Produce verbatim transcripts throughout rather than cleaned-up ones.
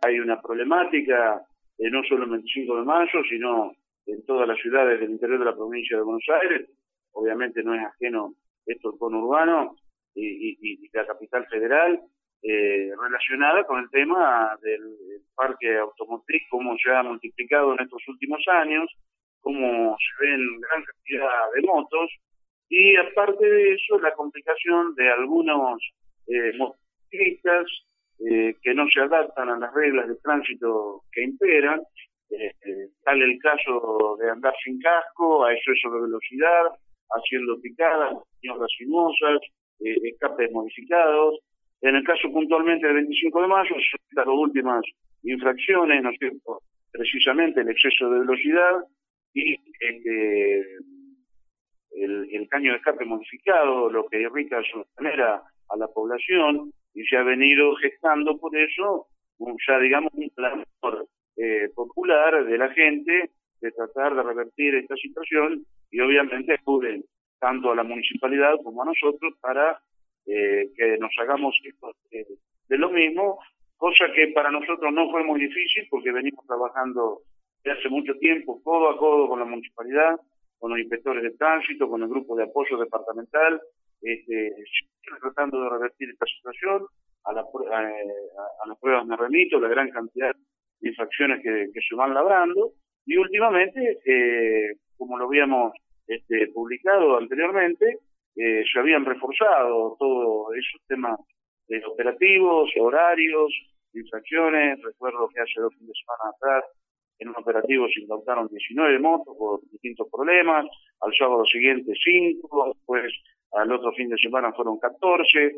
hay una problemática, eh, no solo en veinticinco de mayo, sino en todas las ciudades del interior de la provincia de Buenos Aires. Obviamente no es ajeno esto al conurbano y, y, y la capital federal, eh, relacionada con el tema del, del parque automotriz, cómo se ha multiplicado en estos últimos años, cómo se ven gran cantidad de motos, y aparte de eso, la complicación de algunos eh, motociclistas eh, que no se adaptan a las reglas de tránsito que imperan, eh, eh, tal el caso de andar sin casco, a exceso de velocidad, haciendo picadas, maniobras sinuosas, eh, escapes modificados. En el caso puntualmente del veinticinco de mayo, son las dos últimas infracciones, ¿no es cierto?, precisamente el exceso de velocidad y este, el, el caño de escape modificado, lo que irrita de su manera a la población, y se ha venido gestando por eso, un, ya digamos, un plan eh, popular de la gente de tratar de revertir esta situación, y obviamente acuden tanto a la municipalidad como a nosotros para eh, que nos hagamos esto de, de lo mismo, cosa que para nosotros no fue muy difícil porque venimos trabajando desde hace mucho tiempo codo a codo con la municipalidad, con los inspectores de tránsito, con el grupo de apoyo departamental, este, tratando de revertir esta situación. A, la, a, a las pruebas me remito, la gran cantidad de infracciones que, que se van labrando, y últimamente, eh, como lo habíamos este, publicado anteriormente, eh, se habían reforzado todos esos temas de operativos, horarios, infracciones. Recuerdo que hace dos fines de semana atrás, en un operativo se incautaron diecinueve motos por distintos problemas, al sábado siguiente cinco, después al otro fin de semana fueron catorce.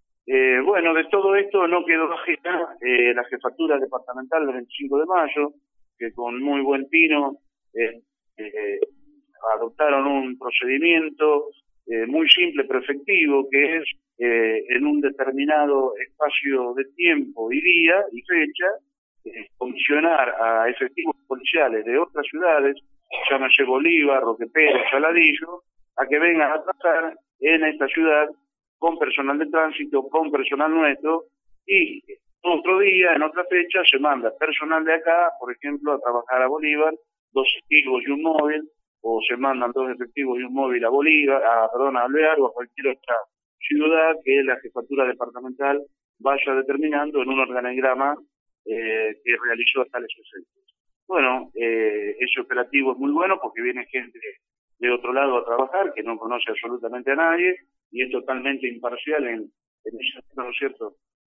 Eh, bueno, de todo esto no quedó ajena eh, la jefatura departamental del veinticinco de mayo, que con muy buen tino eh, eh, adoptaron un procedimiento eh, muy simple pero efectivo, que es eh, en un determinado espacio de tiempo y día y fecha, eh, comisionar a efectivos policiales de otras ciudades, llámese Bolívar, Roque Pérez, Saladillo, a que vengan a trabajar en esta ciudad con personal de tránsito, con personal nuestro, y otro día, en otra fecha, se manda personal de acá, por ejemplo, a trabajar a Bolívar, dos efectivos y un móvil, o se mandan dos efectivos y un móvil a Bolívar, a, perdón, a Alvear o a cualquier otra ciudad que la jefatura departamental vaya determinando en un organigrama eh, que realizó tales efectos. Bueno, eh, ese operativo es muy bueno porque viene gente de otro lado a trabajar, que no conoce absolutamente a nadie, y es totalmente imparcial en, en eso, ¿no es cierto?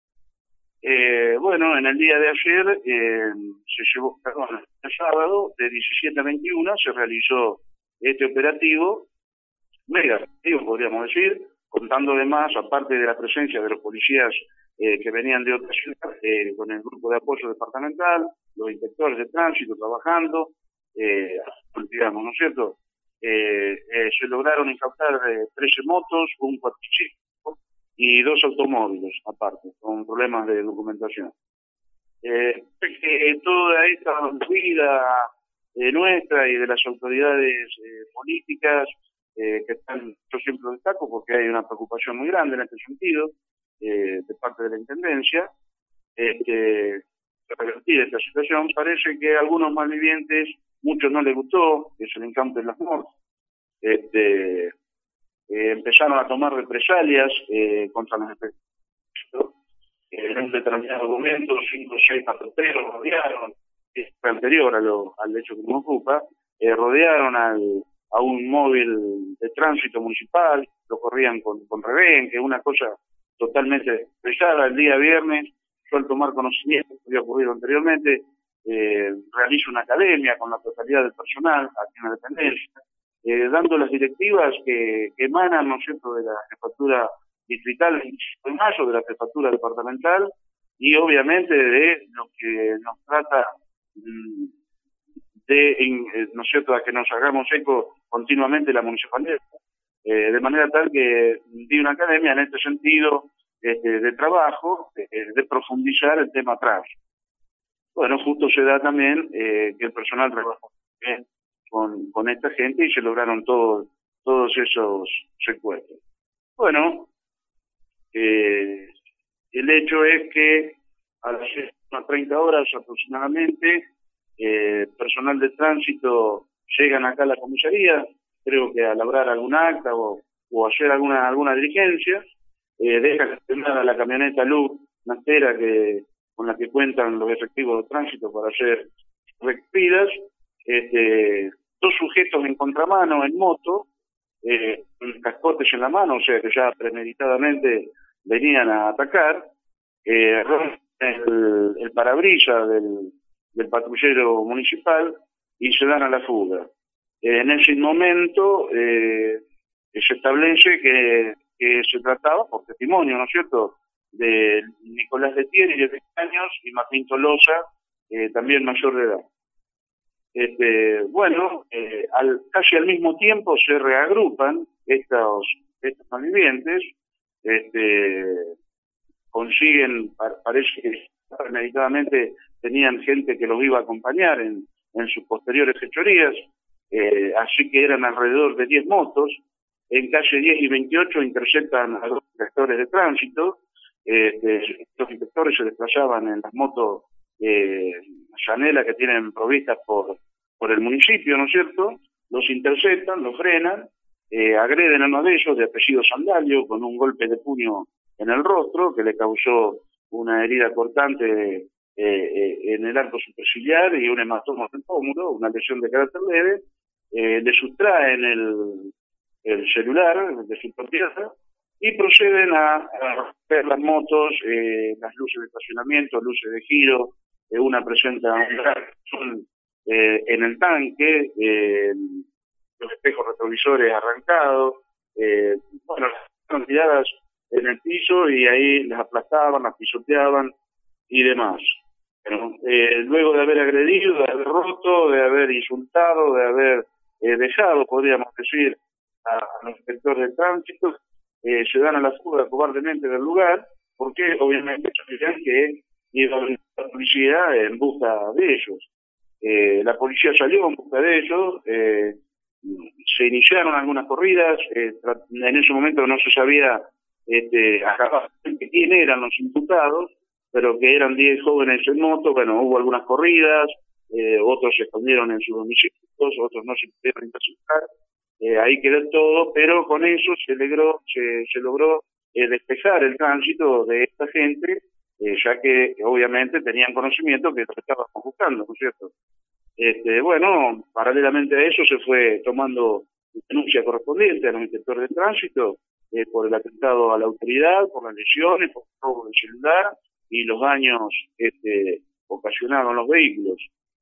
Eh, bueno, en el día de ayer, eh, se llevó, perdón, el sábado, de diecisiete a veintiuno, se realizó este operativo, mega efectivo, podríamos decir, contando además, aparte de la presencia de los policías eh, que venían de otras ciudades, eh, con el grupo de apoyo departamental, los inspectores de tránsito trabajando, eh, digamos, ¿no es cierto? Eh, eh, se lograron incautar eh, trece motos, un cuatriciclo y dos automóviles, aparte, con problemas de documentación. Eh, eh, toda esta vida eh, nuestra y de las autoridades eh, políticas, eh, que están, yo siempre lo destaco porque hay una preocupación muy grande en este sentido, eh, de parte de la Intendencia, este, revertir esta situación. Parece que a algunos malvivientes mucho no les gustó, que se le encanten las muertes. Este, eh, empezaron a tomar represalias eh, contra los efectos. Eh, en un determinado momento, cinco o seis patrulleros rodearon, es anterior a lo, al hecho que nos ocupa, eh, rodearon al, a un móvil de tránsito municipal, lo corrían con, con rebenque, una cosa totalmente pesada. El día viernes, yo al tomar conocimiento, que había ocurrido anteriormente, eh, realizo una academia con la totalidad del personal aquí en la dependencia, eh, dando las directivas que, que emanan, ¿no es cierto?, de la jefatura distrital de mayo, de la jefatura departamental, y obviamente de lo que nos trata de, ¿no es cierto?, a que nos hagamos eco continuamente la municipalidad. Eh, de manera tal que di una academia en este sentido este, de trabajo, de, de profundizar el tema atrás. Bueno, justo se da también eh, que el personal trabajó bien con, con esta gente y se lograron todo, todos esos secuestros. Bueno, eh, el hecho es que a las unas treinta horas aproximadamente, eh, personal de tránsito llegan acá a la comisaría, creo que a labrar algún acta o, o hacer alguna alguna diligencia, eh, dejan estacionada la camioneta Luz Nastera que con la que cuentan los efectivos de tránsito para hacer recorridas, este, dos sujetos en contramano en moto, eh, con cascotes en la mano, o sea que ya premeditadamente venían a atacar, eh, rompen el, el parabrisas del, del patrullero municipal y se dan a la fuga. Eh, en ese momento eh, se establece que, que se trataba, por testimonio, ¿no es cierto?, de Nicolás Letieri, de veinte años, y Martín Tolosa, eh, también mayor de edad. Este, bueno, eh, al, casi al mismo tiempo se reagrupan estos, estos malvivientes, este, consiguen, parece que premeditadamente tenían gente que los iba a acompañar en, en sus posteriores fechorías, eh, así que eran alrededor de diez motos. En calle diez y veintiocho interceptan a dos inspectores de tránsito. Eh, estos inspectores se desplazaban en las motos eh, Yanela que tienen provistas por, por el municipio, ¿no es cierto? Los interceptan, los frenan, eh, agreden a uno de ellos, de apellido Sandalio, con un golpe de puño en el rostro que le causó una herida cortante eh, eh, en el arco superciliar y un hematoma en el pómulo, una lesión de carácter leve. Eh, le sustraen el, el celular de su propiedad y proceden a, a romper las motos, eh, las luces de estacionamiento, luces de giro, eh, una presenta un eh, en el tanque, eh, los espejos retrovisores arrancados, eh, bueno, las tiradas en el piso y ahí las aplastaban, las pisoteaban y demás. Pero, eh, luego de haber agredido, de haber roto, de haber insultado, de haber eh, dejado, podríamos decir, a, a los inspectores de tránsito, eh, se dan a la fuga cobardemente del lugar, porque obviamente sabían que iba a venir la policía en busca de ellos. Eh, la policía salió en busca de ellos, eh, se iniciaron algunas corridas, eh, en ese momento no se sabía este, quién eran los imputados, pero que eran diez jóvenes en moto. Bueno, hubo algunas corridas, eh, otros se escondieron en sus domicilios, otros no se pudieron interceptar, eh, ahí quedó todo, pero con eso se logró, se, se logró eh, despejar el tránsito de esta gente, eh, ya que obviamente tenían conocimiento que lo estaban buscando, ¿no es cierto? Este, bueno, paralelamente a eso se fue tomando denuncia correspondiente a los inspectores de tránsito eh, por el atentado a la autoridad, por las lesiones, por el robo del celular y los daños este, ocasionados en los vehículos.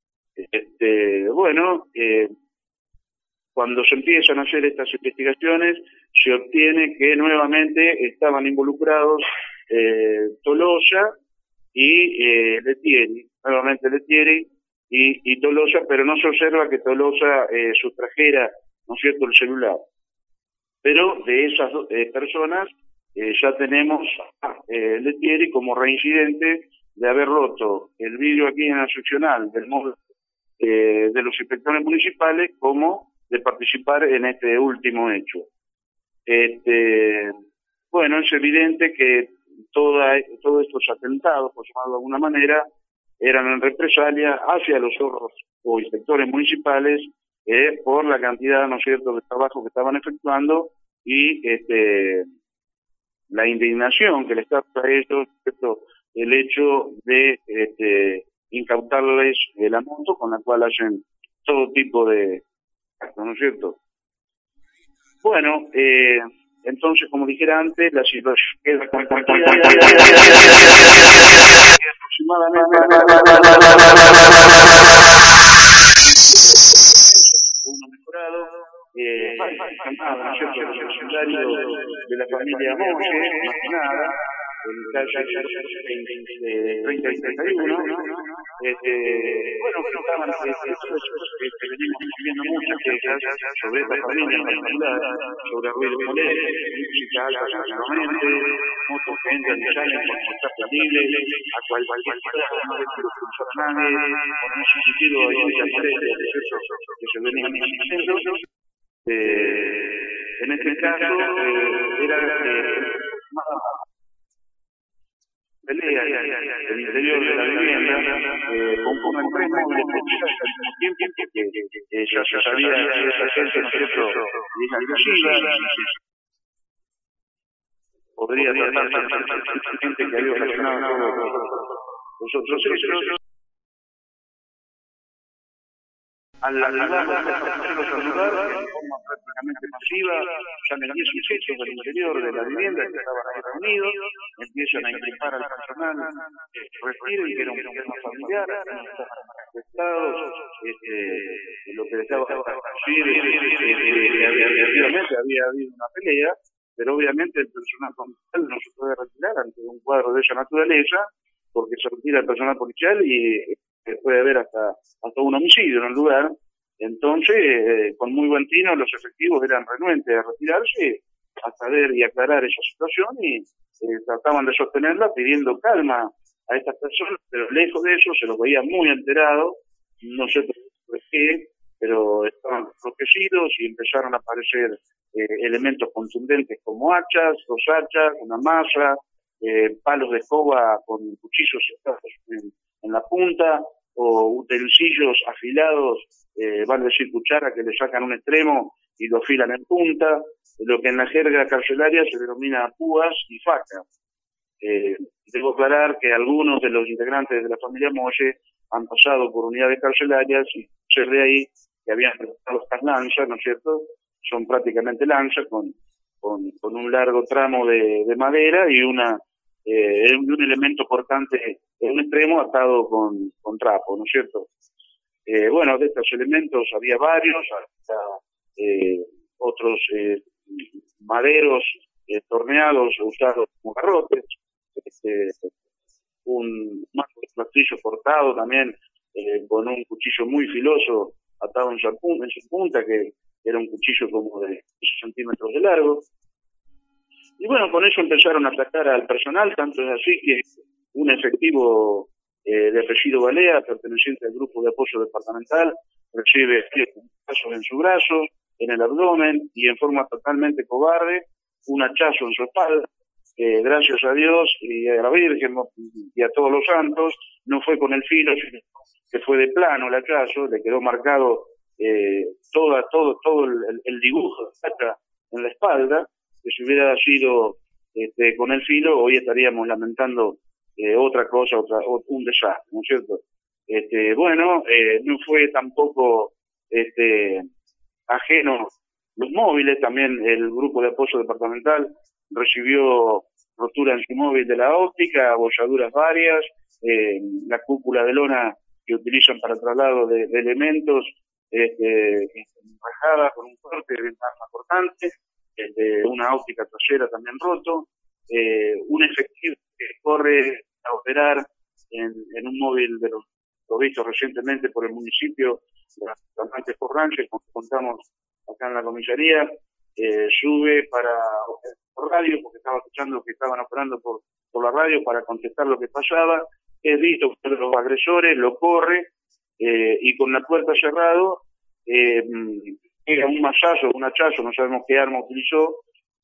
Este, bueno, eh, cuando se empiezan a hacer estas investigaciones, se obtiene que nuevamente estaban involucrados eh, Tolosa y eh, Letieri, nuevamente Letieri y, y Tolosa, pero no se observa que Tolosa eh, sustrajera, ¿no es cierto?, el celular. Pero de esas dos eh, personas eh, ya tenemos a eh, Letieri como reincidente de haber roto el vidrio aquí en la seccional del móvil eh, de los inspectores municipales, como de participar en este último hecho. Este, bueno, es evidente que toda, todos estos atentados, por llamarlo de alguna manera, eran en represalia hacia los otros o inspectores municipales eh, por la cantidad, ¿no es cierto?, de trabajo que estaban efectuando y este, la indignación que les causa a ellos, ¿cierto?, el hecho de este, incautarles eh, la moto con la cual hacen todo tipo de actos, ¿no es cierto? Bueno, eh, entonces, como dijera antes, la situación queda aproximadamente uno mejorado, eh, ¿no es cierto?, el secundario de la familia Moche, más que nada, en calle treinta y treinta y uno, este, bueno, estaban, este, venimos recibiendo muchas quejas sobre esta familia en particular, sobre ruido molesto, música alta solamente, motos que entran y salen con contacto libre, a cualquier hora, no les quiero escuchar a nadie, por en ese sentido hay muchas molestias que se venían existiendo. En este caso, era pelea en el interior de la vivienda, eh, conforman tres móviles policiales al mismo tiempo, porque eh, ya se sabía que esa gente, ¿no es cierto?, es agresiva, podría tratarse de gente que había ocasionado los otros hechos. Al arribar los patrulleros al lugar, de forma prácticamente masiva, salen diez sujetos del interior de la vivienda que estaban ahí reunidos, empiezan a inculpar al personal, eh, refieren que era un problema familiar, que no estaban manifestados, este, lo que les estaba a decir es que efectivamente había habido una pelea, pero obviamente el personal policial no se puede retirar ante un cuadro de esa naturaleza, porque se retira el personal policial y que puede haber hasta, hasta un homicidio en el lugar. Entonces, eh, con muy buen tino, los efectivos eran renuentes a retirarse, a saber y aclarar esa situación, y eh, trataban de sostenerla pidiendo calma a estas personas, pero lejos de eso se los veía muy alterados, no sé por qué, pero estaban protegidos y empezaron a aparecer eh, elementos contundentes como hachas, dos hachas, una masa, eh, palos de escoba con cuchillos en, en la punta, o utensilios afilados, eh, van a decir cuchara, que le sacan un extremo y lo afilan en punta, lo que en la jerga carcelaria se denomina púas y facas. Eh, debo aclarar que algunos de los integrantes de la familia Molle han pasado por unidades carcelarias y se ve ahí que habían prestado estas lanzas, ¿no es cierto? Son prácticamente lanzas con, con, con un largo tramo de, de madera y una eh, un elemento cortante en un extremo atado con, con trapo, ¿no es cierto? Eh, bueno, de estos elementos había varios, hasta eh, otros eh, maderos eh, torneados usados como garrotes, este, un marco de platillo cortado también eh, con un cuchillo muy filoso atado en su, en su punta, que era un cuchillo como de diez centímetros de largo. Y bueno, con eso empezaron a atacar al personal, tanto es así que un efectivo eh, de apellido Balea, perteneciente al grupo de apoyo departamental, recibe casos en su brazo, en el abdomen y en forma totalmente cobarde, un hachazo en su espalda. Eh, gracias a Dios y a la Virgen y a todos los santos, no fue con el filo, sino que fue de plano el hachazo, le quedó marcado eh, toda, todo, todo el, el dibujo en la espalda, que si hubiera sido este, con el filo, hoy estaríamos lamentando eh, otra cosa, otra, un desastre, ¿no es cierto? Este, bueno, eh, no fue tampoco este, ajeno los móviles, también el grupo de apoyo departamental recibió rotura en su móvil de la óptica, abolladuras varias, eh, la cúpula de lona que utilizan para traslado de, de elementos, este, rajada con un corte de ventana cortante, este, una óptica trasera también roto, eh, un efectivo que corre a operar en, en un móvil de los lo visto recientemente por el municipio, las Amantes por Ranches, como contamos acá en la comisaría, eh, sube para por radio, porque estaba escuchando que estaban operando por, por la radio para contestar lo que pasaba, es visto por los agresores, lo corre, eh, y con la puerta cerrado, eh, pega un mazazo, un hachazo, no sabemos qué arma utilizó,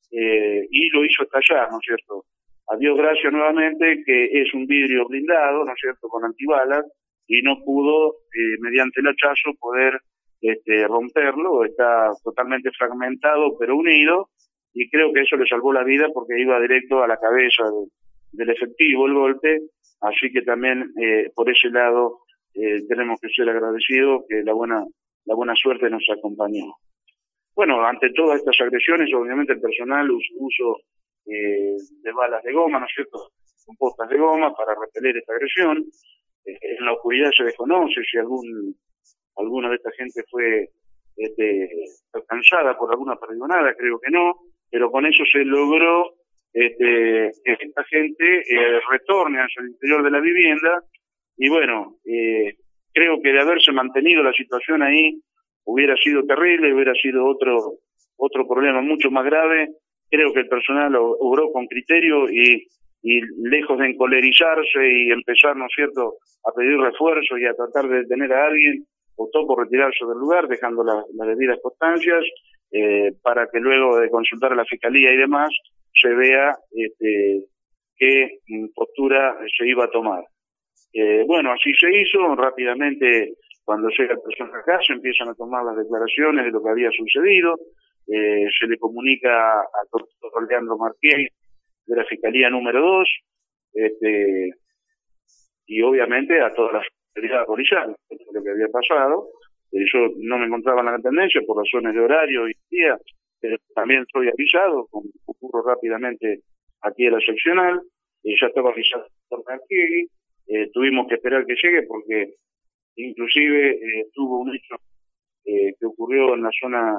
eh, y lo hizo estallar, ¿no es cierto? A Dios gracias nuevamente que es un vidrio blindado, ¿no es cierto?, con antibalas, y no pudo, eh, mediante el hachazo, poder este, romperlo, está totalmente fragmentado pero unido, y creo que eso le salvó la vida porque iba directo a la cabeza de, del efectivo el golpe, así que también eh, por ese lado eh, tenemos que ser agradecidos que la buena, la buena suerte nos acompañó. Bueno, ante todas estas agresiones, obviamente el personal usó uso eh, de balas de goma, ¿no es cierto?, con postas de goma para repeler esta agresión. Eh, en la oscuridad se desconoce si algún alguna de esta gente fue este, alcanzada por alguna perdonada, creo que no, pero con eso se logró este, que esta gente eh, retorne hacia el interior de la vivienda, y bueno, eh, creo que de haberse mantenido la situación ahí hubiera sido terrible, hubiera sido otro otro problema mucho más grave. Creo que el personal obró con criterio y, y lejos de encolerizarse y empezar, ¿no es cierto?, a pedir refuerzos y a tratar de detener a alguien, optó por retirarse del lugar, dejando las la debidas constancias, eh, para que luego de consultar a la fiscalía y demás, se vea este, qué postura se iba a tomar. Eh, bueno, así se hizo. Rápidamente, cuando llega el personal acá, se empiezan a tomar las declaraciones de lo que había sucedido. Eh, se le comunica al doctor Leandro Marqués de la Fiscalía número dos, este, y obviamente a toda la autoridad policial, lo que había pasado. Eh, yo no me encontraba en la dependencia por razones de horario y día, pero también estoy avisado, concurro rápidamente aquí a la seccional, eh, ya estaba avisado el doctor Marqués. Eh, tuvimos que esperar que llegue porque inclusive eh, tuvo un hecho eh, que ocurrió en la zona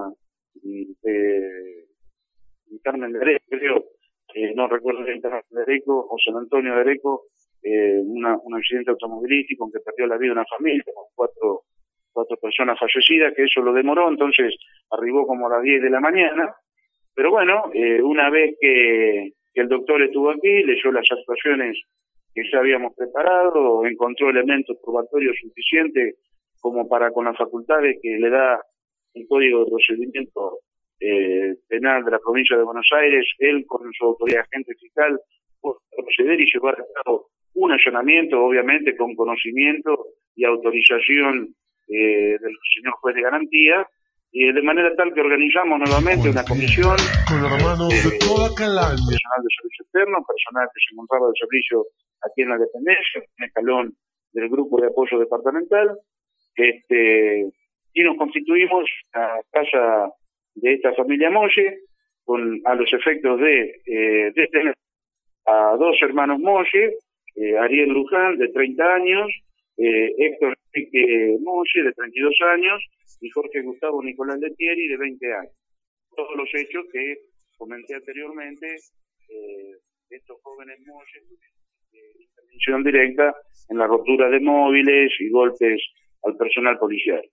de Carmen de Areco, creo, eh, no recuerdo si Carmen de Areco o San Antonio de Areco, eh, una, un accidente automovilístico en que perdió la vida una familia con cuatro, cuatro personas fallecidas, que eso lo demoró, entonces arribó como a las diez de la mañana, pero bueno, eh, una vez que, que el doctor estuvo aquí, leyó las actuaciones que ya habíamos preparado, encontró elementos probatorios suficientes como para, con las facultades que le da el Código de Procedimiento eh, Penal de la Provincia de Buenos Aires, él con su autoridad agente fiscal puede proceder y llevar a cabo un allanamiento, obviamente con conocimiento y autorización eh, del señor juez de garantía, y de manera tal que organizamos nuevamente una comisión con hermanos de toda Calaña, personal de servicio externo, personal que se encontraba de servicio aquí en la dependencia, un escalón del grupo de apoyo departamental, este, y nos constituimos a casa de esta familia Molle, con a los efectos de eh, detener a dos hermanos Molle, eh, Ariel Luján, de treinta años, eh, Héctor Enrique Molle, de treinta y dos años, y Jorge Gustavo Nicolás Letieri, de veinte años. Todos los hechos que comenté anteriormente, eh, estos jóvenes Molle, de intervención directa en la rotura de móviles y golpes al personal policial.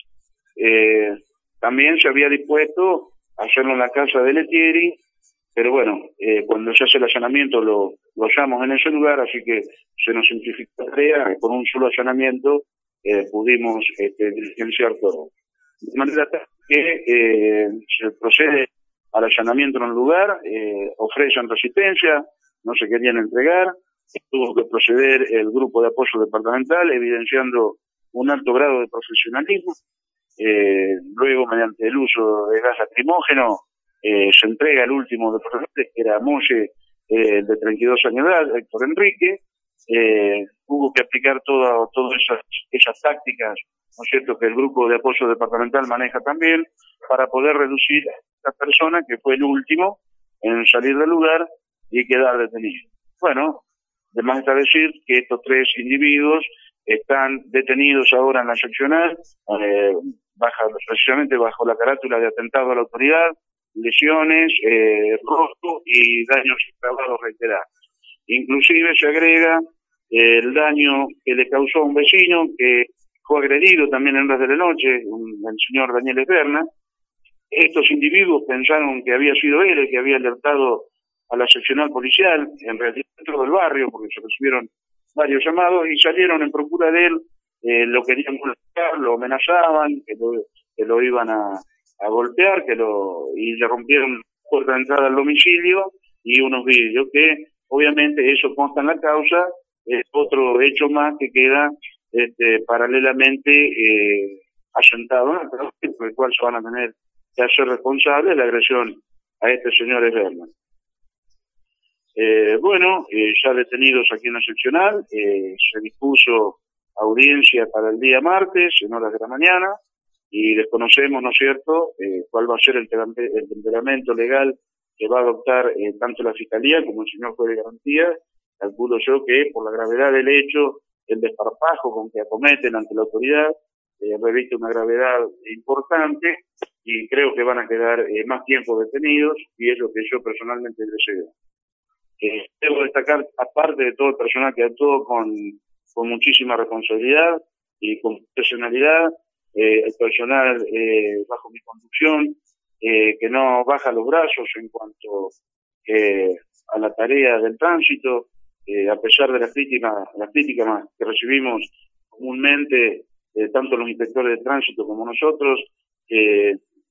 Eh, también se había dispuesto a hacerlo en la casa de Letieri, pero bueno, eh, cuando se hace el allanamiento lo, lo hallamos en ese lugar, así que se nos simplificó la tarea, y con un solo allanamiento eh, pudimos este, diligenciar todo. De manera que eh, se procede al allanamiento en un lugar, eh, ofrecen resistencia, no se querían entregar, tuvo que proceder el grupo de apoyo departamental, evidenciando un alto grado de profesionalismo. Eh, luego, mediante el uso de gas lacrimógeno, eh, se entrega el último de los rebeldes, que era Molle, eh, de treinta y dos años de edad, Héctor Enrique. Eh, hubo que aplicar todas todas esas, esas tácticas, ¿no es cierto?, que el grupo de apoyo departamental maneja también, para poder reducir a esta persona, que fue el último en salir del lugar y quedar detenido. Bueno, de más está decir que estos tres individuos están detenidos ahora en la seccional, eh, baja, precisamente bajo la carátula de atentado a la autoridad, lesiones, eh, robo y daños agravados reiterados. Inclusive se agrega eh, el daño que le causó a un vecino que fue agredido también en horas de la noche, un, el señor Daniel Esberna. Estos individuos pensaron que había sido él el que había alertado a la seccional policial, en realidad dentro del barrio, porque se recibieron varios llamados, y salieron en procura de él, eh, lo querían golpear, lo amenazaban, que lo, que lo iban a, a golpear, que lo y le rompieron la puerta de entrada al domicilio y unos vidrios, que obviamente eso consta en la causa, es otro hecho más que queda este, paralelamente eh, asentado, ¿no?, por el cual se van a tener que hacer responsables de la agresión a este señor Esberna. Eh, bueno, eh, ya detenidos aquí en la seccional, eh, se dispuso audiencia para el día martes, en horas de la mañana, y desconocemos, ¿no es cierto?, eh, cuál va a ser el, el temperamento legal que va a adoptar eh, tanto la Fiscalía como el señor juez de garantía. Calculo yo que por la gravedad del hecho, el desparpajo con que acometen ante la autoridad, eh, reviste una gravedad importante, y creo que van a quedar eh, más tiempo detenidos, y es lo que yo personalmente deseo. Eh, debo destacar, aparte de todo el personal que actuó con, con muchísima responsabilidad y con profesionalidad, eh, el personal eh, bajo mi conducción, eh, que no baja los brazos en cuanto eh, a la tarea del tránsito, eh, a pesar de las críticas, las críticas que recibimos comúnmente, eh, tanto los inspectores de tránsito como nosotros, eh,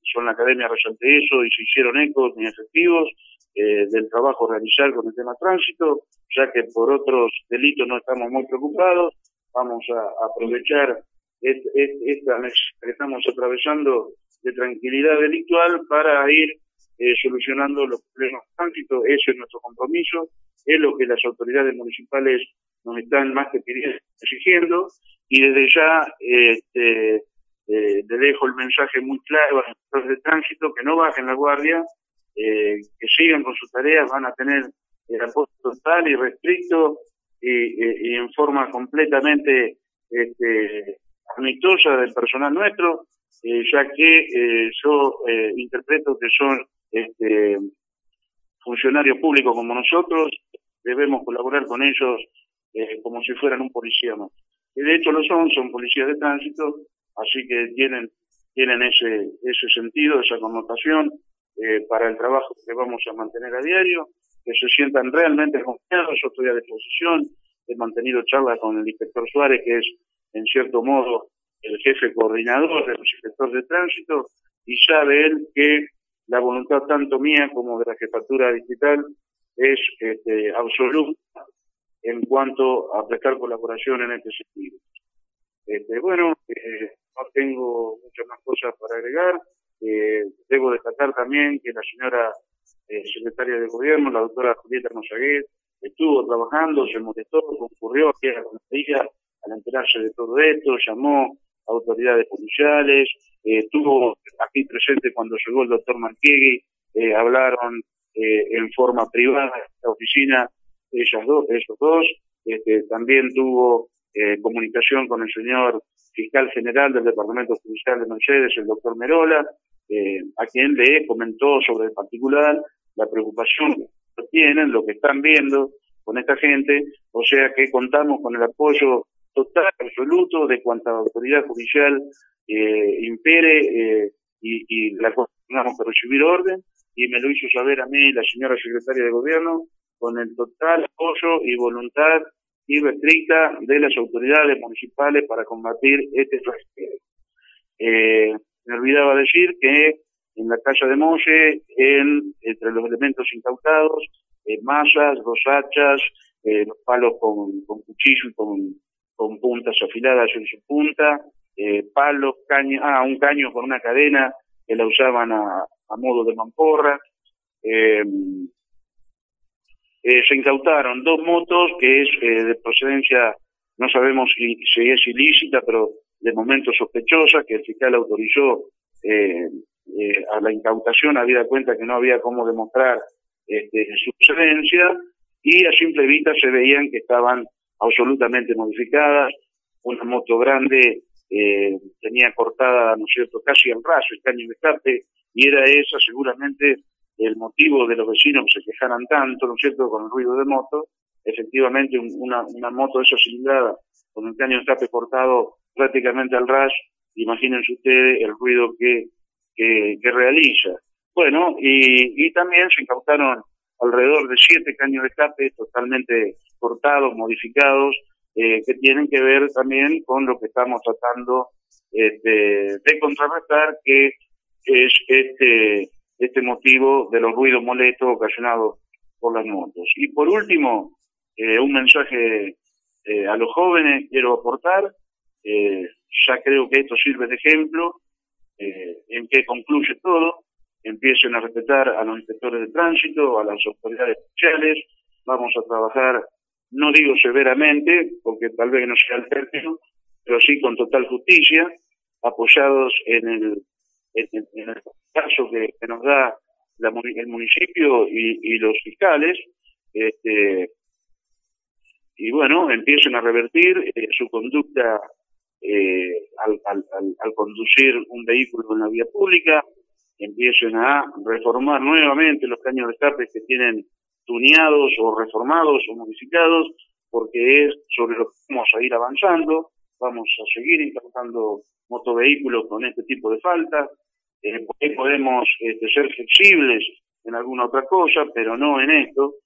yo en la academia resalté eso y se hicieron ecos muy efectivos eh, del trabajo realizar con el tema tránsito, ya que por otros delitos no estamos muy preocupados. Vamos a, a aprovechar esta, esta que estamos atravesando de tranquilidad delictual para ir eh, solucionando los problemas de tránsito. Ese es nuestro compromiso, es lo que las autoridades municipales nos están más que pidiendo, exigiendo, y desde ya este, eh, le dejo el mensaje muy claro a los inspectores de tránsito que no bajen la guardia, eh, que sigan con sus tareas, van a tener el apoyo total y restricto y, y, y en forma completamente este, amistosa del personal nuestro, eh, ya que eh, yo eh, interpreto que son este, funcionarios públicos como nosotros, debemos colaborar con ellos eh, como si fueran un policía más. Y de hecho lo son, son policías de tránsito, así que tienen tienen ese ese sentido, esa connotación eh, para el trabajo que vamos a mantener a diario, que se sientan realmente confiados. Yo estoy a disposición, he mantenido charlas con el inspector Suárez, que es en cierto modo el jefe coordinador de los inspectores de tránsito, y sabe él que la voluntad tanto mía como de la jefatura distrital es este, absoluta en cuanto a prestar colaboración en este sentido. Este, bueno, eh, no tengo muchas más cosas para agregar. Eh, debo destacar también que la señora eh, secretaria de Gobierno, la doctora Julieta Mosaguet, estuvo trabajando, se molestó, concurrió aquí a la comisaría al enterarse de todo esto, llamó a autoridades policiales, eh, estuvo aquí presente cuando llegó el doctor Marquiegui, eh, hablaron eh, en forma privada en la oficina, ellas dos, esos dos, este, también tuvo eh, comunicación con el señor fiscal general del Departamento Judicial de Mercedes, el doctor Merola, eh, a quien le comentó sobre el particular la preocupación que tienen, lo que están viendo con esta gente, o sea que contamos con el apoyo total, absoluto, de cuanta autoridad judicial eh, impere eh, y, y la tengamos que recibir orden, y me lo hizo saber a mí la señora secretaria de Gobierno, con el total apoyo y voluntad irrestricta de las autoridades municipales para combatir este flagelo. Eh, me olvidaba decir que en la casa de Molle, en, entre los elementos incautados, eh, masas, dos hachas, eh, los palos con, con cuchillo y con, con puntas afiladas en su punta, eh, palos, caño, ah, un caño con una cadena que la usaban a, a modo de mamporra. Eh, Eh, se incautaron dos motos que es eh, de procedencia, no sabemos si, si es ilícita, pero de momento sospechosa, que el fiscal autorizó eh, eh, a la incautación, habida cuenta que no había cómo demostrar este, su procedencia, y a simple vista se veían que estaban absolutamente modificadas. Una moto grande eh, tenía cortada, ¿no es cierto?, casi al ras el caño de escape, y era esa seguramente el motivo de los vecinos que se quejaran tanto, ¿no es cierto?, con el ruido de moto. Efectivamente, un, una, una moto de esa cilindrada, con el caño de escape cortado prácticamente al ras, imagínense ustedes el ruido que, que, que realiza. Bueno, y, y también se incautaron alrededor de siete caños de escape totalmente cortados, modificados, eh, que tienen que ver también con lo que estamos tratando este, de contrarrestar, que es este este motivo de los ruidos molestos ocasionados por las motos. Y por último, eh, un mensaje eh, a los jóvenes quiero aportar, eh, ya creo que esto sirve de ejemplo, eh, en que concluye todo, empiecen a respetar a los inspectores de tránsito, a las autoridades sociales, vamos a trabajar, no digo severamente, porque tal vez no sea el término, pero sí con total justicia, apoyados en el En, en el caso que, que nos da la, el municipio y, y los fiscales, este, y bueno, empiecen a revertir eh, su conducta eh, al, al, al, al conducir un vehículo en la vía pública, empiecen a reformar nuevamente los caños de escape que tienen tuneados o reformados o modificados, porque es sobre lo que vamos a ir avanzando. Vamos a seguir incautando motovehículos con este tipo de faltas. Eh, podemos este, ser flexibles en alguna otra cosa, pero no en esto,